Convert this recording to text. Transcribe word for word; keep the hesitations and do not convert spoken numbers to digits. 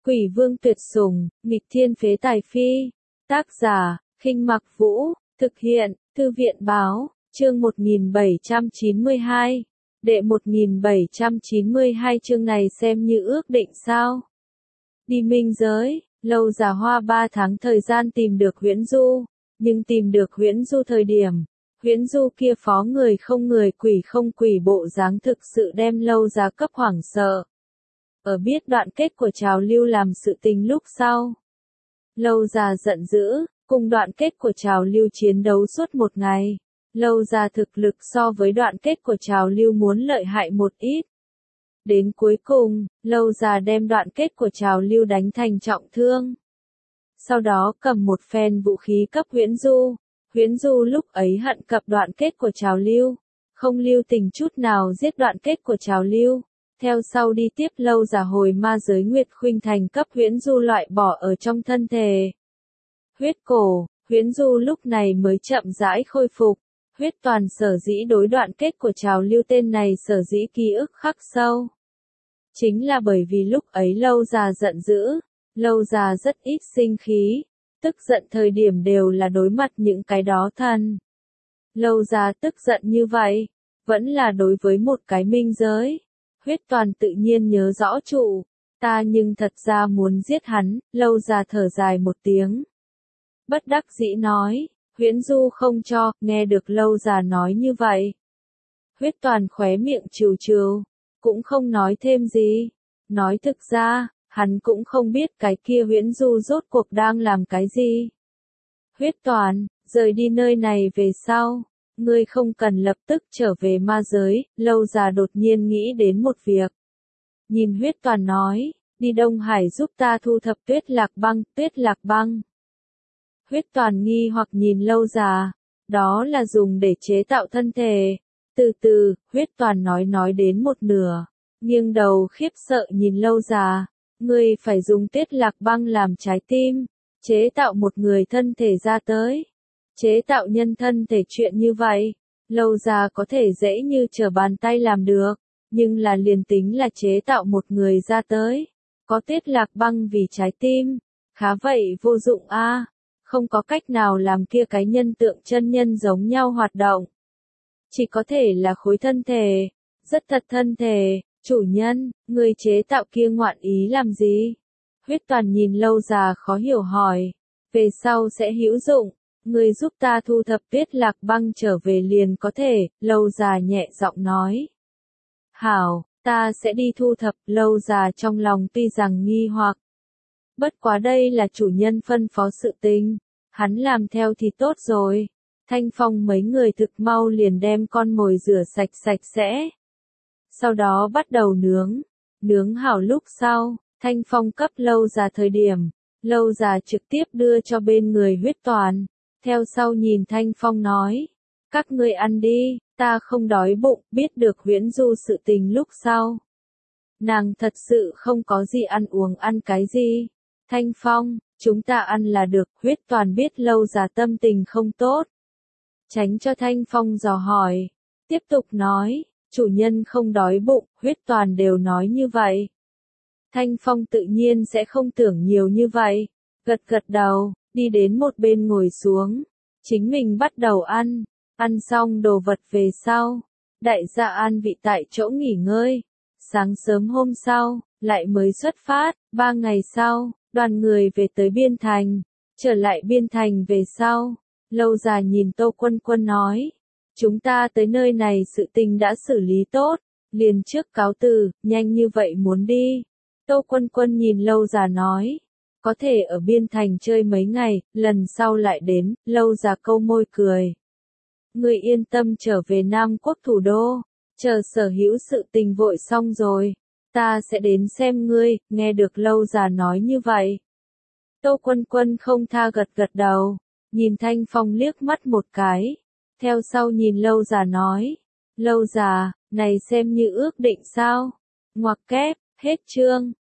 Quỷ vương tuyệt sủng, nghịch thiên phế tài phi. Tác giả, Khinh Mặc Vũ, thực hiện, Thư viện báo, chương một nghìn bảy trăm chín mươi hai. Đệ một nghìn bảy trăm chín mươi hai chương này xem như ước định sao? Đi minh giới, Lâu Già hoa ba tháng thời gian tìm được Huyễn Du, nhưng tìm được Huyễn Du thời điểm, Huyễn Du kia phó người không người quỷ không quỷ bộ dáng thực sự đem Lâu Già cấp hoảng sợ. Ở biết đoạn kết của trào lưu làm sự tình lúc sau, Lâu Già giận dữ, cùng đoạn kết của trào lưu chiến đấu suốt một ngày. Lâu Già thực lực so với đoạn kết của trào lưu muốn lợi hại một ít. Đến cuối cùng, Lâu Già đem đoạn kết của trào lưu đánh thành trọng thương. Sau đó cầm một phen vũ khí cấp Huyễn Du. Huyễn Du lúc ấy hận cập đoạn kết của trào lưu, không lưu tình chút nào giết đoạn kết của trào lưu. Theo sau đi tiếp Lâu Già hồi ma giới Nguyệt Khuynh Thành cấp Huyễn Du loại bỏ ở trong thân thể. Huyết cổ, Huyễn Du lúc này mới chậm rãi khôi phục. Huyết Toàn sở dĩ đối đoạn kết của trào lưu tên này sở dĩ ký ức khắc sâu. Chính là bởi vì lúc ấy Lâu Già giận dữ, Lâu Già rất ít sinh khí, tức giận thời điểm đều là đối mặt những cái đó thần. Lâu Già tức giận như vậy, vẫn là đối với một cái minh giới. Huyết Toàn tự nhiên nhớ rõ trụ, ta nhưng thật ra muốn giết hắn. Lâu Già thở dài một tiếng. Bất đắc dĩ nói, Huyễn Du không cho. Nghe được Lâu Già nói như vậy, Huyết Toàn khóe miệng trừ trừ, cũng không nói thêm gì. Nói thực ra, hắn cũng không biết cái kia Huyễn Du rốt cuộc đang làm cái gì. Huyết Toàn, rời đi nơi này về sau, ngươi không cần lập tức trở về ma giới. Lâu Già đột nhiên nghĩ đến một việc. Nhìn Huyết Toàn nói, đi Đông Hải giúp ta thu thập Tuyết Lạc Băng. Tuyết Lạc Băng. Huyết Toàn nghi hoặc nhìn Lâu Già, đó là dùng để chế tạo thân thể. Từ từ, Huyết Toàn nói nói đến một nửa, nghiêng đầu khiếp sợ nhìn Lâu Già, ngươi phải dùng Tuyết Lạc Băng làm trái tim, chế tạo một người thân thể ra tới. Chế tạo nhân thân thể chuyện như vậy, Lâu Già có thể dễ như trở bàn tay làm được, nhưng là liền tính là chế tạo một người ra tới, có Tuyết Lạc Băng vì trái tim, khá vậy vô dụng a, à, không có cách nào làm kia cái nhân tượng chân nhân giống nhau hoạt động. Chỉ có thể là khối thân thể, rất thật thân thể. Chủ nhân, người chế tạo kia ngoạn ý làm gì? Huyết Toàn nhìn Lâu Già khó hiểu hỏi. Về sau sẽ hữu dụng, người giúp ta thu thập Tuyết Lạc Băng trở về liền có thể. Lâu Già nhẹ giọng nói. Hảo, ta sẽ đi thu thập. Lâu Già trong lòng tuy rằng nghi hoặc, bất quá đây là chủ nhân phân phó sự tình, hắn làm theo thì tốt rồi. Thanh Phong mấy người thực mau liền đem con mồi rửa sạch sạch sẽ. Sau đó bắt đầu nướng. Nướng hảo lúc sau, Thanh Phong cấp Lâu Già thời điểm, Lâu Già trực tiếp đưa cho bên người Huyết Toàn. Theo sau nhìn Thanh Phong nói, các ngươi ăn đi, ta không đói bụng. Biết được Huyễn Du sự tình lúc sau, nàng thật sự không có gì ăn uống ăn cái gì. Thanh Phong, chúng ta ăn là được. Huyết Toàn biết Lâu Già tâm tình không tốt, tránh cho Thanh Phong dò hỏi, tiếp tục nói, chủ nhân không đói bụng. Huyết Toàn đều nói như vậy, Thanh Phong tự nhiên sẽ không tưởng nhiều như vậy, gật gật đầu, đi đến một bên ngồi xuống, chính mình bắt đầu ăn. Ăn xong đồ vật về sau, đại gia an vị tại chỗ nghỉ ngơi. Sáng sớm hôm sau, lại mới xuất phát. Ba ngày sau, đoàn người về tới Biên Thành. Trở lại Biên Thành về sau, Lâu Già nhìn Tô Quân Quân nói, chúng ta tới nơi này sự tình đã xử lý tốt, liền trước cáo từ. Nhanh như vậy muốn đi? Tô Quân Quân nhìn Lâu Già nói, có thể ở Biên Thành chơi mấy ngày, lần sau lại đến. Lâu Già câu môi cười, ngươi yên tâm trở về Nam Quốc thủ đô, chờ sở hữu sự tình vội xong rồi, ta sẽ đến xem ngươi. Nghe được Lâu Già nói như vậy, Tô Quân Quân không tha gật gật đầu, nhìn Thanh Phong liếc mắt một cái, theo sau nhìn Lâu Già nói, Lâu Già, này xem như ước định sao? Ngoặc kép, hết chương.